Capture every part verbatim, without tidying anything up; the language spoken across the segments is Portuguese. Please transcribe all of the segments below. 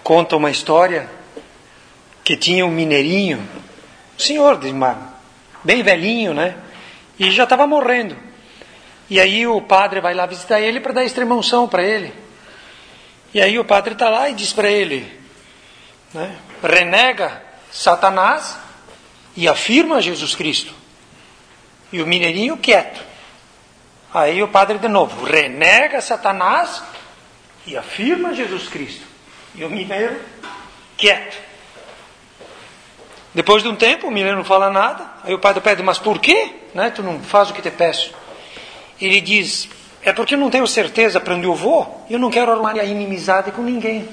conta uma história que tinha um mineirinho, um senhor de uma, bem velhinho, né? E já estava morrendo. E aí o padre vai lá visitar ele para dar extrema-unção para ele. E aí o padre está lá e diz para ele, né? Renega Satanás e afirma Jesus Cristo. E o mineirinho quieto. Aí o padre de novo, renega Satanás e afirma Jesus Cristo. E o mineiro quieto. Depois de um tempo, o mineiro não fala nada. Aí o padre pede, mas por quê? Né? Tu não faz o que te peço. Ele diz, é porque eu não tenho certeza para onde eu vou. E eu não quero arrumar a inimizade com ninguém.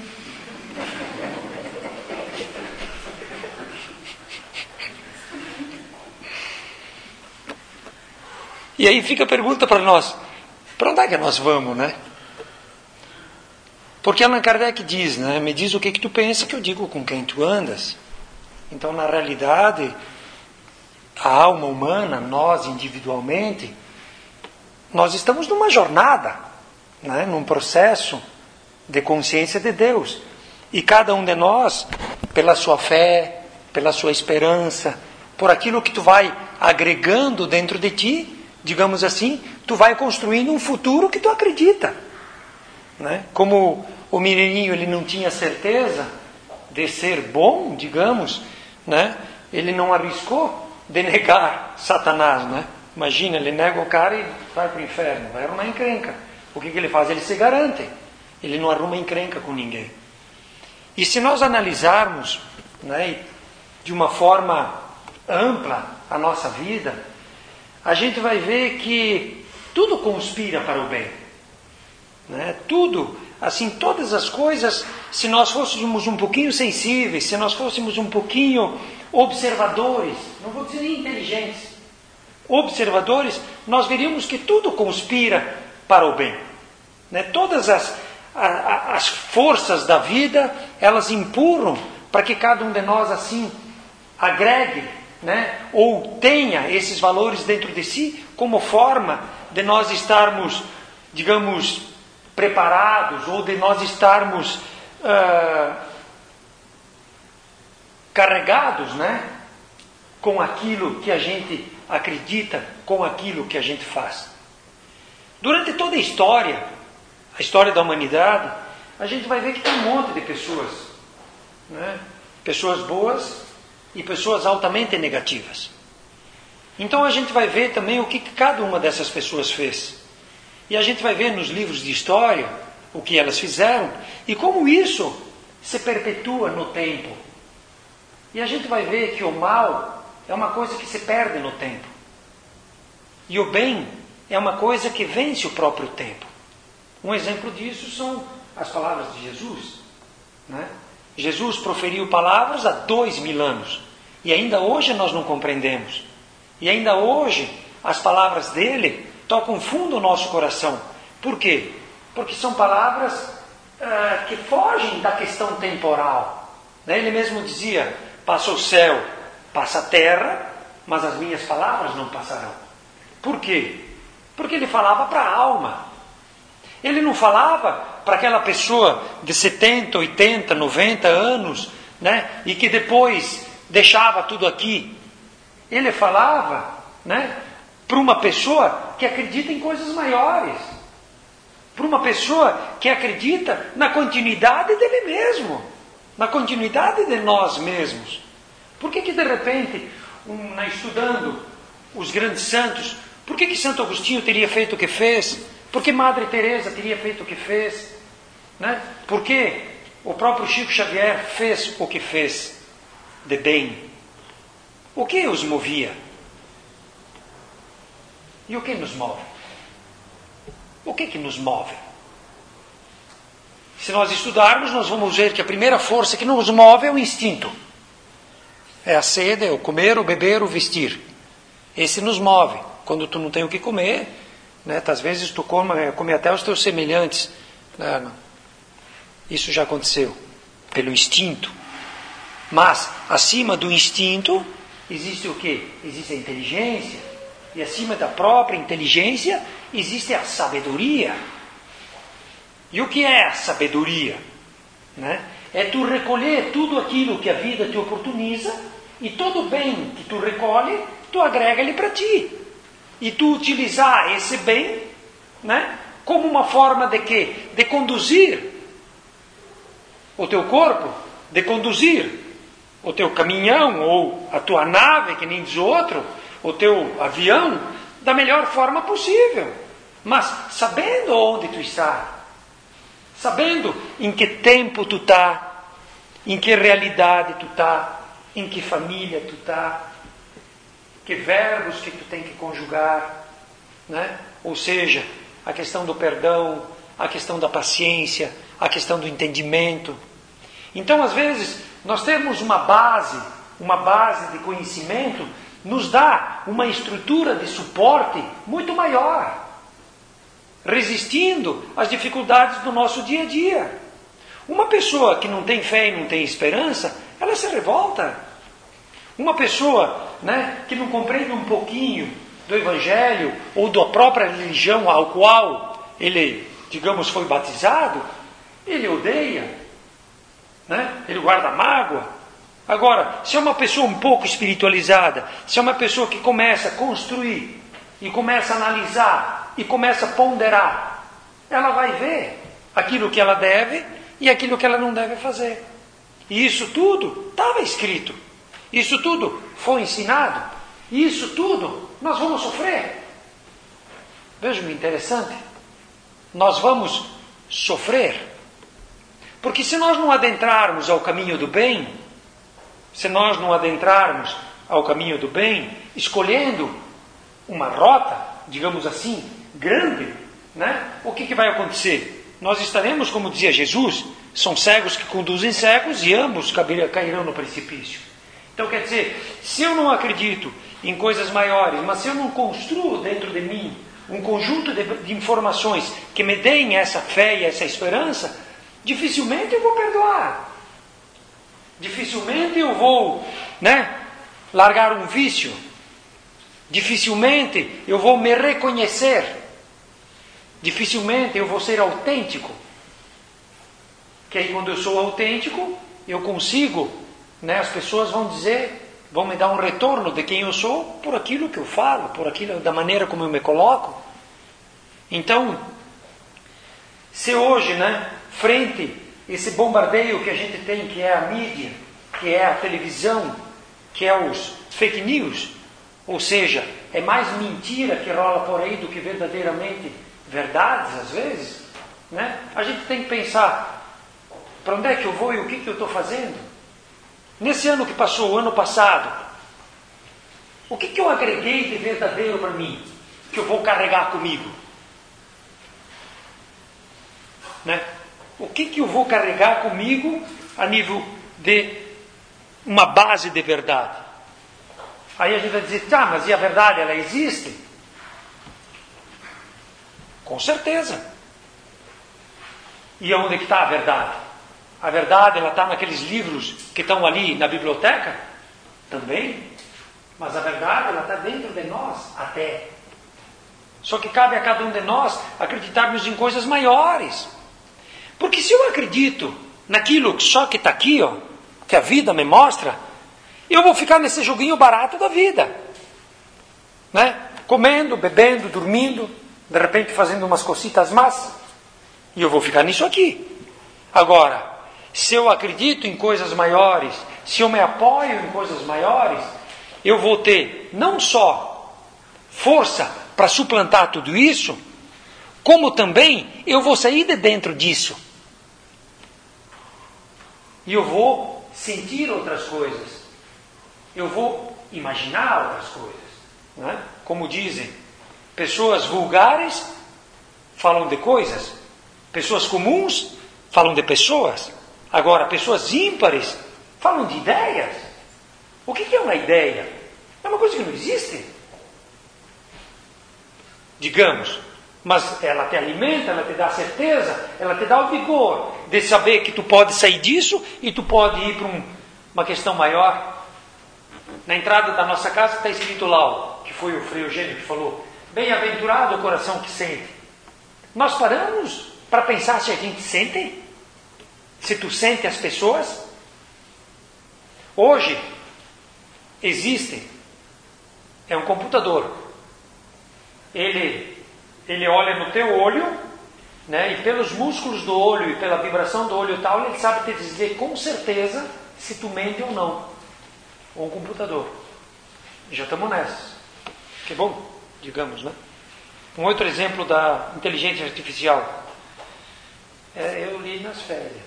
E aí fica a pergunta para nós, para onde é que nós vamos, né? Porque Allan Kardec diz, né? Me diz o que, que tu pensa que eu digo com quem tu andas. Então, na realidade, a alma humana, nós individualmente, nós estamos numa jornada, né? Num processo de consciência de Deus. E cada um de nós, pela sua fé, pela sua esperança, por aquilo que tu vai agregando dentro de ti, digamos assim, tu vai construindo um futuro que tu acredita. Né? Como o mineirinho ele não tinha certeza de ser bom, digamos, né? Ele não arriscou de negar Satanás. Né? Imagina, ele nega o cara e vai para o inferno, vai arrumar encrenca. O que, que ele faz? Ele se garante. Ele não arruma encrenca com ninguém. E se nós analisarmos, né, de uma forma ampla a nossa vida, a gente vai ver que tudo conspira para o bem. Né? Tudo, assim, todas as coisas, se nós fôssemos um pouquinho sensíveis, se nós fôssemos um pouquinho observadores, não vou dizer nem inteligentes, observadores, nós veríamos que tudo conspira para o bem. Né? Todas as, a, a, as forças da vida, elas empurram para que cada um de nós, assim, agregue, né? Ou tenha esses valores dentro de si como forma de nós estarmos, digamos, preparados ou de nós estarmos uh, carregados, né? Com aquilo que a gente acredita, com aquilo que a gente faz. Durante toda a história, a história da humanidade, a gente vai ver que tem um monte de pessoas, né? Pessoas boas e pessoas altamente negativas. Então a gente vai ver também o que cada uma dessas pessoas fez. E a gente vai ver nos livros de história o que elas fizeram e como isso se perpetua no tempo. E a gente vai ver que o mal é uma coisa que se perde no tempo. E o bem é uma coisa que vence o próprio tempo. Um exemplo disso são as palavras de Jesus. Né? Jesus proferiu palavras há dois mil anos. E ainda hoje nós não compreendemos. E ainda hoje as palavras dele tocam fundo o nosso coração. Por quê? Porque são palavras uh, que fogem da questão temporal. Né? Ele mesmo dizia, passa o céu, passa a terra, mas as minhas palavras não passarão. Por quê? Porque ele falava para a alma. Ele não falava para aquela pessoa de setenta, oitenta, noventa anos, né? E que depois deixava tudo aqui. Ele falava, né, para uma pessoa que acredita em coisas maiores. Para uma pessoa que acredita na continuidade dele mesmo. Na continuidade de nós mesmos. Por que que de repente, um, estudando os grandes santos, por que que Santo Agostinho teria feito o que fez? Por que Madre Teresa teria feito o que fez? Né? Por que o próprio Chico Xavier fez o que fez de bem? O que os movia? E o que nos move? O que que nos move? Se nós estudarmos, nós vamos ver que a primeira força que nos move é o instinto. É a sede, é o comer, o beber, o vestir. Esse nos move. Quando tu não tem o que comer, né, às vezes tu come, come até os teus semelhantes. Né? Isso já aconteceu. Pelo instinto. Mas, acima do instinto, existe o quê? Existe a inteligência. E acima da própria inteligência, existe a sabedoria. E o que é a sabedoria? Né? É tu recolher tudo aquilo que a vida te oportuniza e todo bem que tu recolhe, tu agrega ele para ti. E tu utilizar esse bem, né, como uma forma de quê? De conduzir o teu corpo, de conduzir o teu caminhão ou a tua nave, que nem diz outro, o teu avião, da melhor forma possível. Mas sabendo onde tu está, sabendo em que tempo tu está, em que realidade tu está, em que família tu está, que verbos que tu tem que conjugar, né? Ou seja, a questão do perdão, a questão da paciência, a questão do entendimento. Então, às vezes, nós temos uma base, uma base de conhecimento, nos dá uma estrutura de suporte muito maior, resistindo às dificuldades do nosso dia a dia. Uma pessoa que não tem fé e não tem esperança, ela se revolta. Uma pessoa, né, que não compreende um pouquinho do Evangelho ou da própria religião ao qual ele, digamos, foi batizado, ele odeia, né? Ele guarda mágoa. Agora, se é uma pessoa um pouco espiritualizada, se é uma pessoa que começa a construir e começa a analisar e começa a ponderar, ela vai ver aquilo que ela deve e aquilo que ela não deve fazer. E isso tudo estava escrito. Isso tudo foi ensinado. E isso tudo nós vamos sofrer. Vejam que interessante. Nós vamos sofrer. Porque se nós não adentrarmos ao caminho do bem, se nós não adentrarmos ao caminho do bem, escolhendo uma rota, digamos assim, grande, né? O que, que vai acontecer? Nós estaremos, como dizia Jesus, são cegos que conduzem cegos e ambos cairão no precipício. Então, quer dizer, se eu não acredito em coisas maiores, mas se eu não construo dentro de mim um conjunto de, de informações que me deem essa fé e essa esperança, dificilmente eu vou perdoar. Dificilmente eu vou, né, largar um vício. Dificilmente eu vou me reconhecer. Dificilmente eu vou ser autêntico. Que aí quando eu sou autêntico, eu consigo, né, as pessoas vão dizer, vão me dar um retorno de quem eu sou por aquilo que eu falo, por aquilo, da maneira como eu me coloco. Então, se hoje, né, frente a esse bombardeio que a gente tem, que é a mídia, que é a televisão, que é os fake news, ou seja, é mais mentira que rola por aí do que verdadeiramente verdades, às vezes, né? A gente tem que pensar, para onde é que eu vou e o que, que eu estou fazendo? Nesse ano que passou, o ano passado, o que, que eu agreguei de verdadeiro para mim, que eu vou carregar comigo? Né? O que, que eu vou carregar comigo a nível de uma base de verdade? Aí a gente vai dizer, tá, mas e a verdade, ela existe? Com certeza. E onde que está a verdade? A verdade, ela está naqueles livros que estão ali na biblioteca? Também. Mas a verdade, ela está dentro de nós até. Só que cabe a cada um de nós acreditarmos em coisas maiores. Porque se eu acredito naquilo só que está aqui, ó, que a vida me mostra, eu vou ficar nesse joguinho barato da vida. Né? Comendo, bebendo, dormindo, de repente fazendo umas cositas más, e eu vou ficar nisso aqui. Agora, se eu acredito em coisas maiores, se eu me apoio em coisas maiores, eu vou ter não só força para suplantar tudo isso, como também eu vou sair de dentro disso. E eu vou sentir outras coisas. Eu vou imaginar outras coisas. Né? Como dizem, pessoas vulgares falam de coisas. Pessoas comuns falam de pessoas. Agora, pessoas ímpares falam de ideias. O que é uma ideia? É uma coisa que não existe. Digamos. Mas ela te alimenta, ela te dá certeza, ela te dá o vigor de saber que tu pode sair disso e tu pode ir para um, uma questão maior. Na entrada da nossa casa está escrito lá, que foi o Frei Eugênio que falou, bem-aventurado o coração que sente. Nós paramos para pensar se a gente sente? se tu sente as pessoas. Hoje existe, é um computador. Ele, ele olha no teu olho, né, e pelos músculos do olho e pela vibração do olho e tal, ele sabe te dizer com certeza se tu mente ou não. Um computador. Já estamos nessa. Que bom, digamos, né? Um outro exemplo da inteligência artificial. É, eu li nas férias.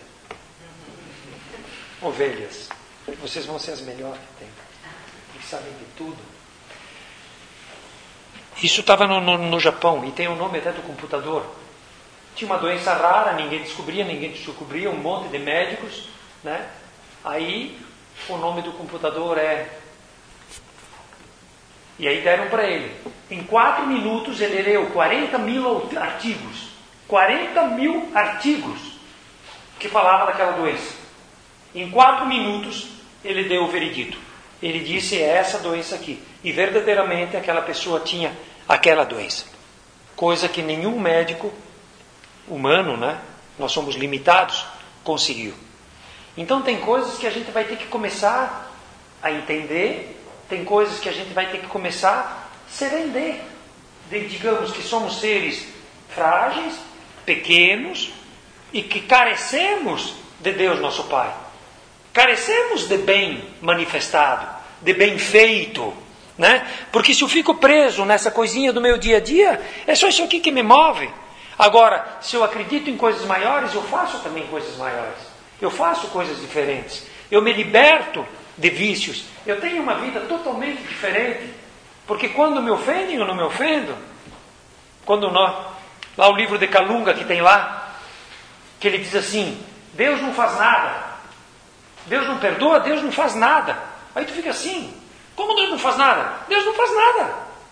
Ovelhas. Vocês vão ser as melhores que tem. Eles sabem de tudo. Isso estava no, no, no Japão, e tem o nome até do computador. Tinha uma doença rara, ninguém descobria, ninguém descobria, um monte de médicos, né? Aí o nome do computador é... E aí deram para ele. Em quatro minutos ele leu quarenta mil artigos. quarenta mil artigos que falavam daquela doença. Em quatro minutos ele deu o veredito. Ele disse, é essa doença aqui. E verdadeiramente aquela pessoa tinha aquela doença. Coisa que nenhum médico humano, né? Nós somos limitados, conseguiu. Então tem coisas que a gente vai ter que começar a entender. Tem coisas que a gente vai ter que começar a se render. De, digamos que somos seres frágeis, pequenos, e que carecemos de Deus nosso Pai. Carecemos de bem manifestado, de bem feito, né? Porque se eu fico preso nessa coisinha do meu dia a dia, é só isso aqui que me move. Agora, se eu acredito em coisas maiores, eu faço também coisas maiores. Eu faço coisas diferentes. Eu me liberto de vícios. Eu tenho uma vida totalmente diferente. Porque quando me ofendem, eu não me ofendo. Quando nós, lá o livro de Kalunga que tem lá, que ele diz assim, Deus não faz nada. Deus não perdoa, Deus não faz nada. Aí tu fica assim, como Deus não faz nada? Deus não faz nada.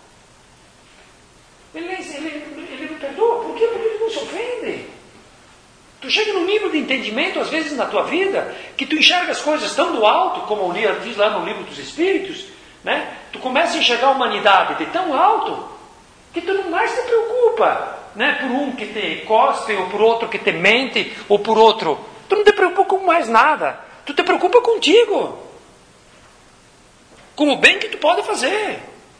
Ele, ele, ele não perdoa, por quê? Porque ele não se ofende. Tu chega num nível de entendimento, às vezes na tua vida, que tu enxerga as coisas tão do alto, como o Lia diz lá no livro dos Espíritos, né? Tu começa a enxergar a humanidade de tão alto, que tu não mais te preocupa, né? Por um que te cospe, ou por outro que te mente, ou por outro. Tu não te preocupa com mais nada. Tu te preocupa contigo. Com o bem que tu pode fazer.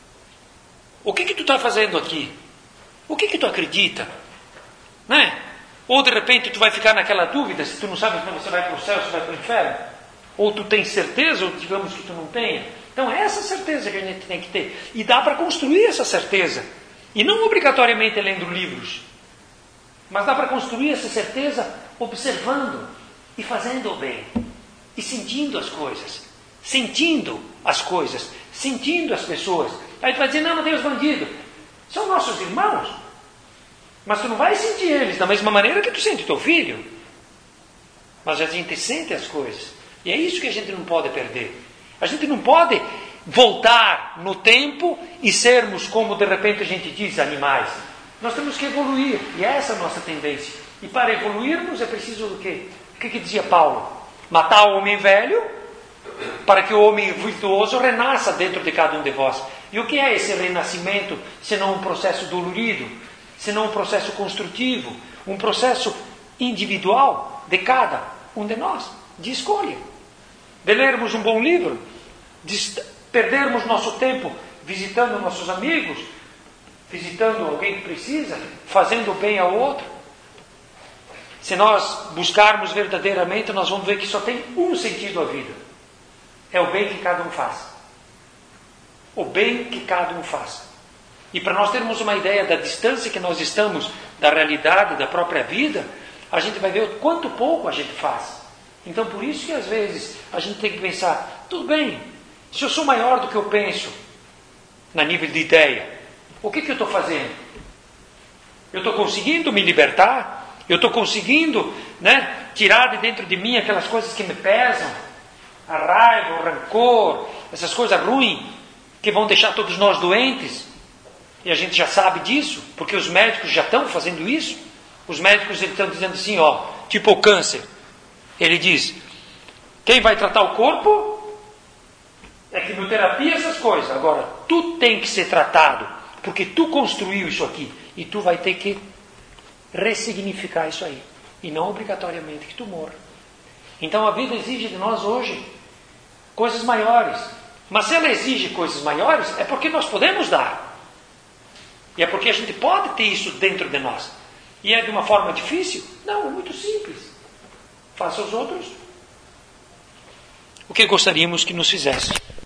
O que que tu está fazendo aqui? O que que tu acredita? Né? Ou de repente tu vai ficar naquela dúvida, se tu não sabe se você vai para o céu, se vai para o inferno. Ou tu tens certeza, ou digamos que tu não tenha. Então é essa certeza que a gente tem que ter. E dá para construir essa certeza. E não obrigatoriamente lendo livros. Mas dá para construir essa certeza observando e fazendo o bem. E sentindo as coisas. Sentindo as coisas. Sentindo as pessoas. Aí tu vai dizer, não, não tem os bandidos. São nossos irmãos. Mas tu não vai sentir eles da mesma maneira que tu sente teu filho. Mas a gente sente as coisas. E é isso que a gente não pode perder. A gente não pode voltar no tempo e sermos, como de repente a gente diz, animais. Nós temos que evoluir. E é essa a nossa tendência. E para evoluirmos é preciso o quê? O que, que dizia Paulo? Matar o homem velho para que o homem virtuoso renasça dentro de cada um de vós. E o que é esse renascimento, senão um processo dolorido, senão um processo construtivo, um processo individual de cada um de nós, de escolha, de lermos um bom livro, de perdermos nosso tempo visitando nossos amigos, visitando alguém que precisa, fazendo bem ao outro. Se nós buscarmos verdadeiramente, nós vamos ver que só tem um sentido a vida. É o bem que cada um faz. O bem que cada um faz. E para nós termos uma ideia da distância que nós estamos da realidade, da própria vida, a gente vai ver o quanto pouco a gente faz. Então por isso que às vezes a gente tem que pensar, tudo bem, se eu sou maior do que eu penso, na nível de ideia, o que, que eu estou fazendo? Eu estou conseguindo me libertar? Eu estou conseguindo, né, tirar de dentro de mim aquelas coisas que me pesam? A raiva, o rancor, essas coisas ruins que vão deixar todos nós doentes? E a gente já sabe disso, porque os médicos já estão fazendo isso. Os médicos estão dizendo assim, ó, tipo o câncer. Ele diz, quem vai tratar o corpo é quimioterapia, essas coisas. Agora, tu tem que ser tratado, porque tu construiu isso aqui. E tu vai ter que ressignificar isso aí. E não obrigatoriamente que tu morra. Então a vida exige de nós hoje coisas maiores. Mas se ela exige coisas maiores, é porque nós podemos dar. E é porque a gente pode ter isso dentro de nós. E é de uma forma difícil? Não, é muito simples. Faça aos outros o que gostaríamos que nos fizesse.